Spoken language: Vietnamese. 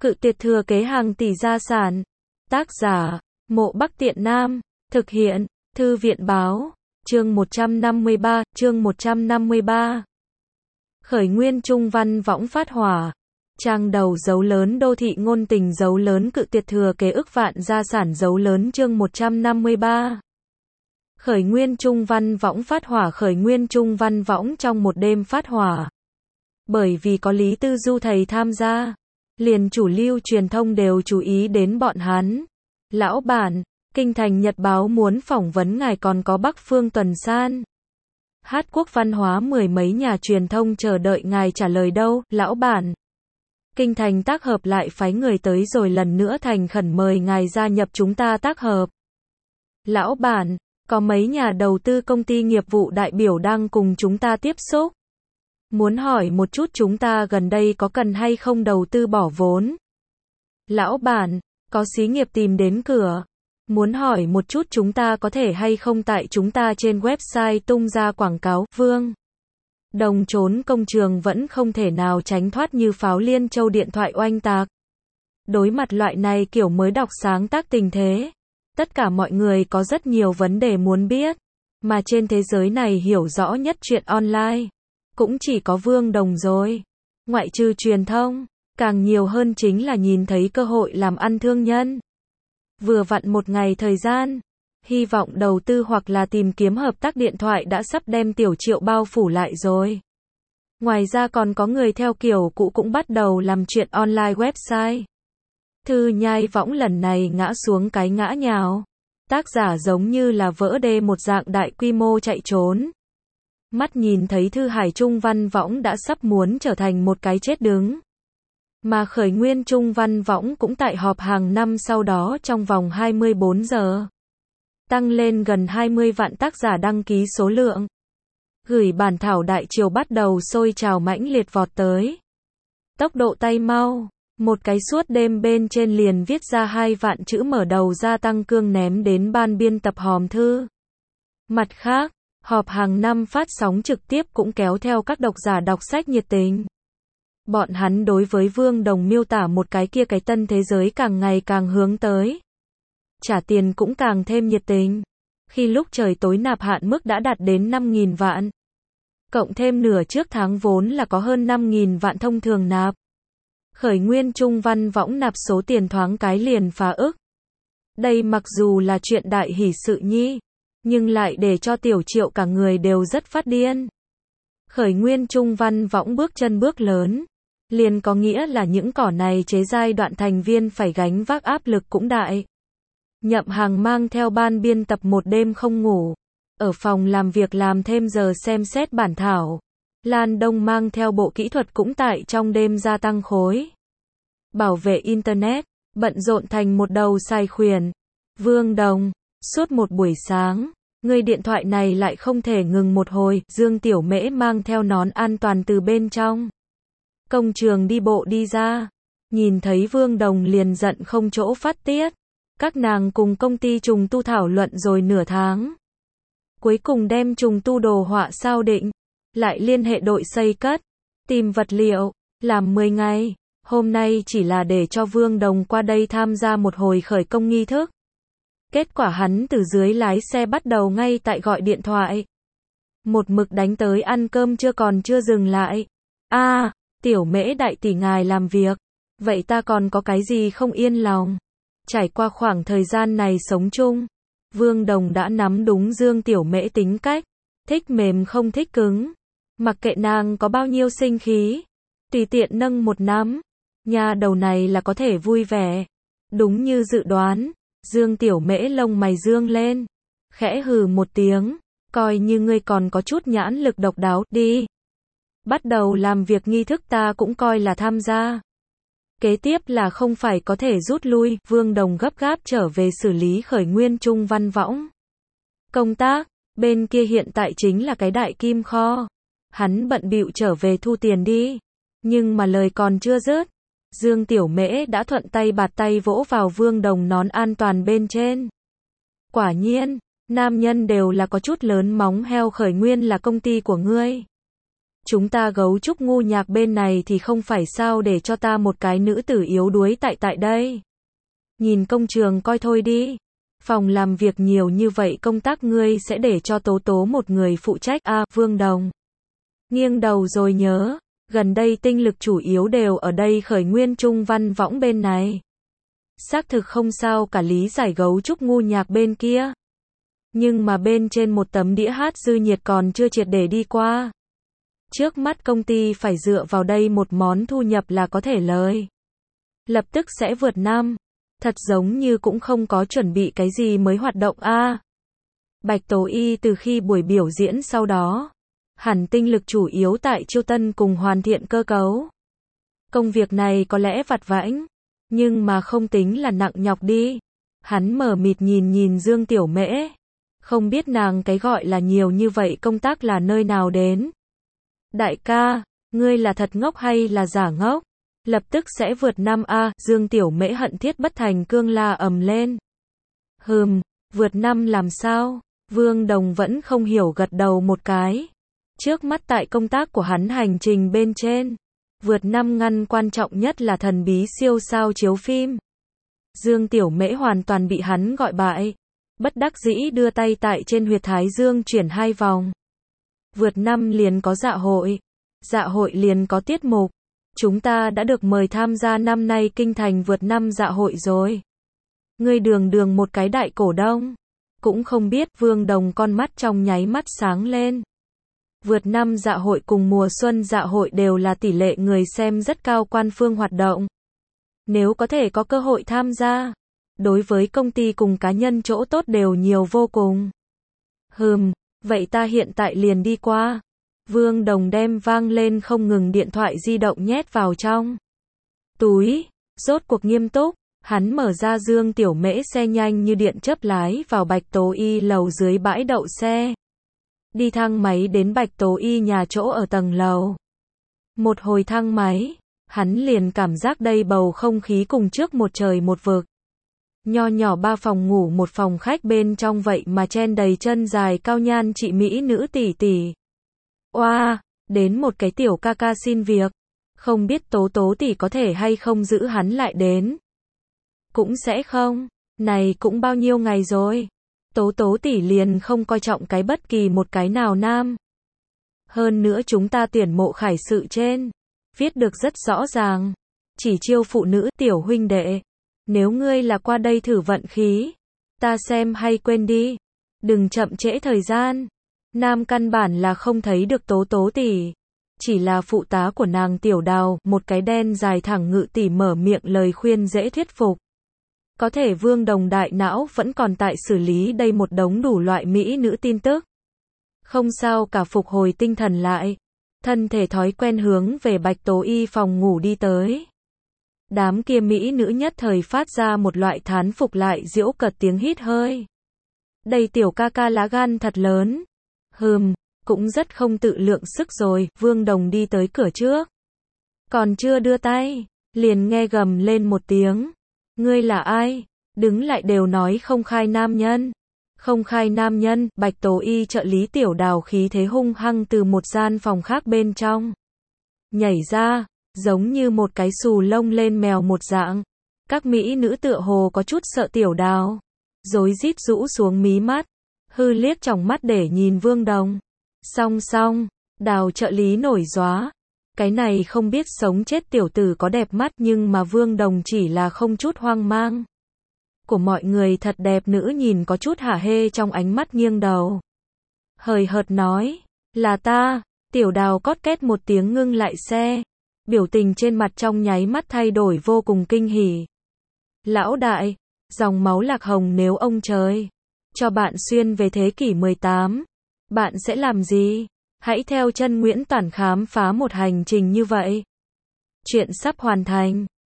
Cự tuyệt thừa kế hàng tỷ gia sản. Tác giả, Mộ Bắc Tiện Nam. Thực hiện, Thư viện báo. Chương 153. Khởi nguyên trung văn võng phát hỏa. Trang đầu dấu lớn đô thị ngôn tình dấu lớn cự tuyệt thừa kế ức vạn gia sản dấu lớn chương 153. Khởi nguyên trung văn võng phát hỏa. Khởi nguyên trung văn võng trong một đêm phát hỏa. Bởi vì có Lý Tư Du thầy tham gia, liền chủ lưu truyền thông đều chú ý đến bọn hắn. Lão bản, Kinh Thành Nhật Báo muốn phỏng vấn ngài, còn có Bắc Phương Tuần San, Hát Quốc Văn hóa, mười mấy nhà truyền thông chờ đợi ngài trả lời đâu, lão bản. Kinh Thành tác hợp lại phái người tới rồi, lần nữa thành khẩn mời ngài gia nhập chúng ta tác hợp. Lão bản, có mấy nhà đầu tư công ty nghiệp vụ đại biểu đang cùng chúng ta tiếp xúc. Muốn hỏi một chút chúng ta gần đây có cần hay không đầu tư bỏ vốn. Lão bản, có xí nghiệp tìm đến cửa. Muốn hỏi một chút chúng ta có thể hay không tại chúng ta trên website tung ra quảng cáo. Vương Đồng trốn công trường vẫn không thể nào tránh thoát như pháo liên châu điện thoại oanh tạc. Đối mặt loại này kiểu mới đọc sáng tác tình thế, tất cả mọi người có rất nhiều vấn đề muốn biết, mà trên thế giới này hiểu rõ nhất chuyện online cũng chỉ có Vương Đồng rồi. Ngoại trừ truyền thông, càng nhiều hơn chính là nhìn thấy cơ hội làm ăn thương nhân. Vừa vặn một ngày thời gian, hy vọng đầu tư hoặc là tìm kiếm hợp tác điện thoại đã sắp đem Tiểu Triệu bao phủ lại rồi. Ngoài ra còn có người theo kiểu cũ cũng bắt đầu làm chuyện online website. Thư nhai võng lần này ngã xuống cái ngã nhào. Tác giả giống như là vỡ đê một dạng đại quy mô chạy trốn. Mắt nhìn thấy Thư Hải Trung văn võng đã sắp muốn trở thành một cái chết đứng. Mà khởi nguyên trung văn võng cũng tại họp hàng năm sau đó trong vòng 24 giờ. Tăng lên gần 20 vạn tác giả đăng ký số lượng. Gửi bản thảo đại triều bắt đầu sôi trào mãnh liệt vọt tới. Tốc độ tay mau, một cái suốt đêm bên trên liền viết ra 2 vạn chữ mở đầu ra tăng cương ném đến ban biên tập hòm thư. Mặt khác, họp hàng năm phát sóng trực tiếp cũng kéo theo các độc giả đọc sách nhiệt tình. Bọn hắn đối với Vương Đồng miêu tả một cái kia cái tân thế giới càng ngày càng hướng tới. Trả tiền cũng càng thêm nhiệt tình. Khi lúc trời tối nạp hạn mức đã đạt đến 5.000 vạn. Cộng thêm nửa trước tháng vốn là có hơn 5.000 vạn thông thường nạp. Khởi nguyên trung văn võng nạp số tiền thoáng cái liền phá ức. Đây mặc dù là chuyện đại hỷ sự nhi, nhưng lại để cho Tiểu Triệu cả người đều rất phát điên. Khởi nguyên trung văn võng bước chân bước lớn, liền có nghĩa là những cỏ này chế giai đoạn thành viên phải gánh vác áp lực cũng đại. Nhậm Hàng mang theo ban biên tập một đêm không ngủ, ở phòng làm việc làm thêm giờ xem xét bản thảo. Lan Đông mang theo bộ kỹ thuật cũng tại trong đêm gia tăng khối. Bảo vệ Internet, bận rộn thành một đầu sai khuyển. Vương Đồng, suốt một buổi sáng, người điện thoại này lại không thể ngừng một hồi. Dương Tiểu Mễ mang theo nón an toàn từ bên trong công trường đi bộ đi ra. Nhìn thấy Vương Đồng liền giận không chỗ phát tiết. Các nàng cùng công ty trùng tu thảo luận rồi nửa tháng. Cuối cùng đem trùng tu đồ họa sao định. Lại liên hệ đội xây cất, tìm vật liệu, làm 10 ngày. Hôm nay chỉ là để cho Vương Đồng qua đây tham gia một hồi khởi công nghi thức. Kết quả hắn từ dưới lái xe bắt đầu ngay tại gọi điện thoại. Một mực đánh tới ăn cơm còn chưa dừng lại. Tiểu Mễ đại tỷ ngài làm việc. Vậy ta còn có cái gì không yên lòng. Trải qua khoảng thời gian này sống chung, Vương Đồng đã nắm đúng Dương Tiểu Mễ tính cách. Thích mềm không thích cứng. Mặc kệ nàng có bao nhiêu sinh khí, tùy tiện nâng một nắm, nha đầu này là có thể vui vẻ. Đúng như dự đoán, Dương Tiểu Mễ lông mày dương lên, khẽ hừ một tiếng, coi như ngươi còn có chút nhãn lực độc đáo, đi. Bắt đầu làm việc nghi thức ta cũng coi là tham gia. Kế tiếp là không phải có thể rút lui. Vương Đồng gấp gáp trở về xử lý khởi nguyên trung văn võng công tác. Bên kia hiện tại chính là cái đại kim kho. Hắn bận bịu trở về thu tiền đi. Nhưng mà lời còn chưa dứt, Dương Tiểu Mễ đã thuận tay bạt tay vỗ vào Vương Đồng nón an toàn bên trên. Quả nhiên, nam nhân đều là có chút lớn móng heo. Khởi nguyên là công ty của ngươi. Chúng ta gấu trúc ngu nhạc bên này thì không phải sao để cho ta một cái nữ tử yếu đuối tại đây. Nhìn công trường coi thôi đi. Phòng làm việc nhiều như vậy công tác ngươi sẽ để cho Tố Tố một người phụ trách Vương Đồng. Nghiêng đầu rồi nhớ, gần đây tinh lực chủ yếu đều ở đây Khởi Nguyên Trung Văn Võng bên này. Xác thực không sao cả lý giải gấu trúc ngu nhạc bên kia. Nhưng mà bên trên một tấm đĩa hát dư nhiệt còn chưa triệt để đi qua. Trước mắt công ty phải dựa vào đây một món thu nhập là có thể lời. Lập tức sẽ vượt năm. Thật giống như cũng không có chuẩn bị cái gì mới hoạt động Bạch Tố Y từ khi buổi biểu diễn sau đó, hẳn tinh lực chủ yếu tại chiêu tân cùng hoàn thiện cơ cấu. Công việc này có lẽ vặt vãnh, nhưng mà không tính là nặng nhọc đi. Hắn mờ mịt nhìn Dương Tiểu Mễ, không biết nàng cái gọi là nhiều như vậy công tác là nơi nào đến. Đại ca, ngươi là thật ngốc hay là giả ngốc? Lập tức sẽ vượt năm Dương Tiểu Mễ hận thiết bất thành cương la ầm lên. Vượt năm làm sao? Vương Đồng vẫn không hiểu gật đầu một cái. Trước mắt tại công tác của hắn hành trình bên trên, vượt năm ngăn quan trọng nhất là thần bí siêu sao chiếu phim. Dương Tiểu Mễ hoàn toàn bị hắn gọi bại. Bất đắc dĩ đưa tay tại trên huyệt thái dương chuyển 2 vòng. Vượt năm liền có dạ hội liền có tiết mục. Chúng ta đã được mời tham gia năm nay kinh thành vượt năm dạ hội rồi. Ngươi đường một cái đại cổ đông. Cũng không biết. Vương Đồng con mắt trong nháy mắt sáng lên. Vượt năm dạ hội cùng mùa xuân dạ hội đều là tỷ lệ người xem rất cao quan phương hoạt động. Nếu có thể có cơ hội tham gia, đối với công ty cùng cá nhân chỗ tốt đều nhiều vô cùng. Vậy ta hiện tại liền đi qua. Vương Đồng đem vang lên không ngừng điện thoại di động nhét vào trong túi, rốt cuộc nghiêm túc, hắn mở ra Dương Tiểu Mễ xe nhanh như điện chớp lái vào Bạch Tố Y lầu dưới bãi đậu xe. Đi thang máy đến Bạch Tố Y nhà chỗ ở tầng lầu. Một hồi thang máy, hắn liền cảm giác đây bầu không khí cùng trước một trời một vực. Nho nhỏ 3 phòng ngủ một phòng khách bên trong vậy mà chen đầy chân dài cao nhan chị mỹ nữ tỷ tỷ. Đến một cái tiểu ca ca xin việc. Không biết Tố Tố tỷ có thể hay không giữ hắn lại đến. Cũng sẽ không. Này cũng bao nhiêu ngày rồi. Tố Tố tỷ liền không coi trọng cái bất kỳ một cái nào nam. Hơn nữa chúng ta tuyển mộ khải sự trên. Viết được rất rõ ràng. Chỉ chiêu phụ nữ tiểu huynh đệ. Nếu ngươi là qua đây thử vận khí. Ta xem hay quên đi. Đừng chậm trễ thời gian. Nam căn bản là không thấy được Tố Tố tỷ. Chỉ là phụ tá của nàng Tiểu Đào, một cái đen dài thẳng ngự tỷ mở miệng lời khuyên dễ thuyết phục. Có thể Vương Đồng đại não vẫn còn tại xử lý đây một đống đủ loại mỹ nữ tin tức. Không sao cả phục hồi tinh thần lại. Thân thể thói quen hướng về Bạch Tố Y phòng ngủ đi tới. Đám kia mỹ nữ nhất thời phát ra một loại thán phục lại giễu cợt tiếng hít hơi. Đây tiểu ca ca lá gan thật lớn. Cũng rất không tự lượng sức rồi. Vương Đồng đi tới cửa trước. Còn chưa đưa tay, liền nghe gầm lên một tiếng. Ngươi là ai? Đứng lại đều nói không khai nam nhân. Không khai nam nhân. Bạch Tố Y trợ lý Tiểu Đào khí thế hung hăng từ một gian phòng khác bên trong nhảy ra, giống như một cái xù lông lên mèo một dạng. Các mỹ nữ tựa hồ có chút sợ Tiểu Đào, rối rít rũ xuống mí mắt, liếc tròng mắt để nhìn Vương Đồng. Song, Đào trợ lý nổi gióa. Cái này không biết sống chết tiểu tử có đẹp mắt nhưng mà Vương Đồng chỉ là không chút hoang mang. Của mọi người thật đẹp nữ nhìn có chút hả hê trong ánh mắt nghiêng đầu. Hời hợt nói, là ta. Tiểu Đào cót két một tiếng ngưng lại xe. Biểu tình trên mặt trong nháy mắt thay đổi vô cùng kinh hỉ. Lão đại, dòng máu lạc hồng nếu ông trời cho bạn xuyên về thế kỷ 18, bạn sẽ làm gì? Hãy theo chân Nguyễn Toản khám phá một hành trình như vậy. Chuyện sắp hoàn thành.